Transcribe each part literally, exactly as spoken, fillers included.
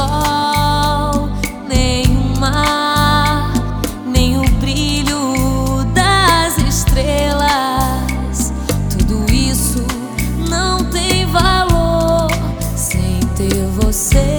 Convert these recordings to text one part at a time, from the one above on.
sol, nem o mar, nem o brilho das estrelas. Tudo isso não tem valor sem ter você.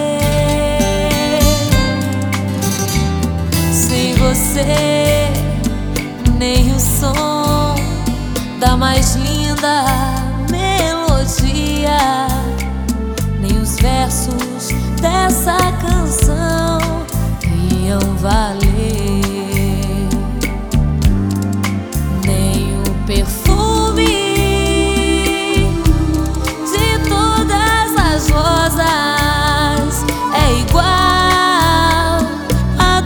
Sem você, nem o som da mais linda melodia, nem os versos dessa canção iam valer, nem o perfume de todas as rosas é igual à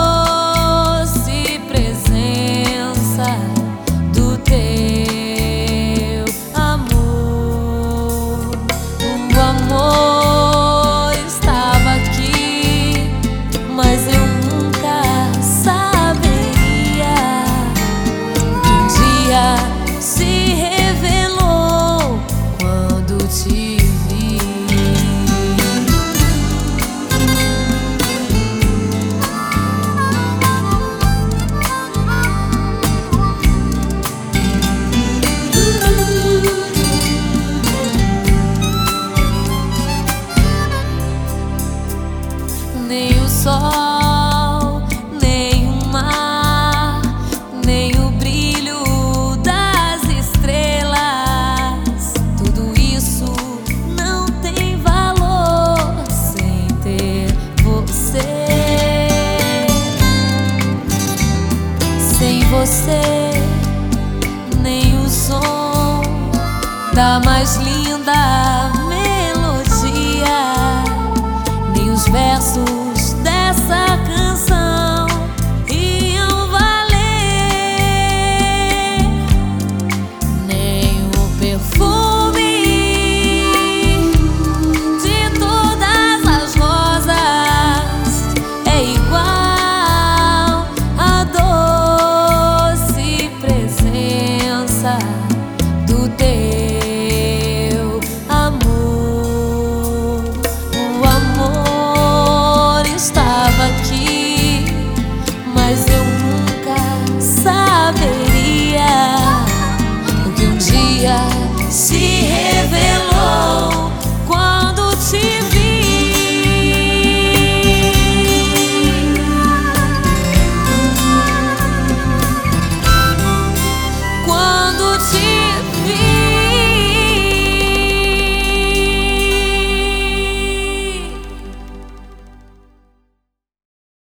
doce presença do teu amor. O amor estava aqui, mas eu nunca saberia que um dia se revelou quando te vi. Nem o sol, nem o mar, nem o brilho das estrelas. Tudo isso não tem valor sem ter você. Sem você, nem o som da mais linda melodia, nem os versos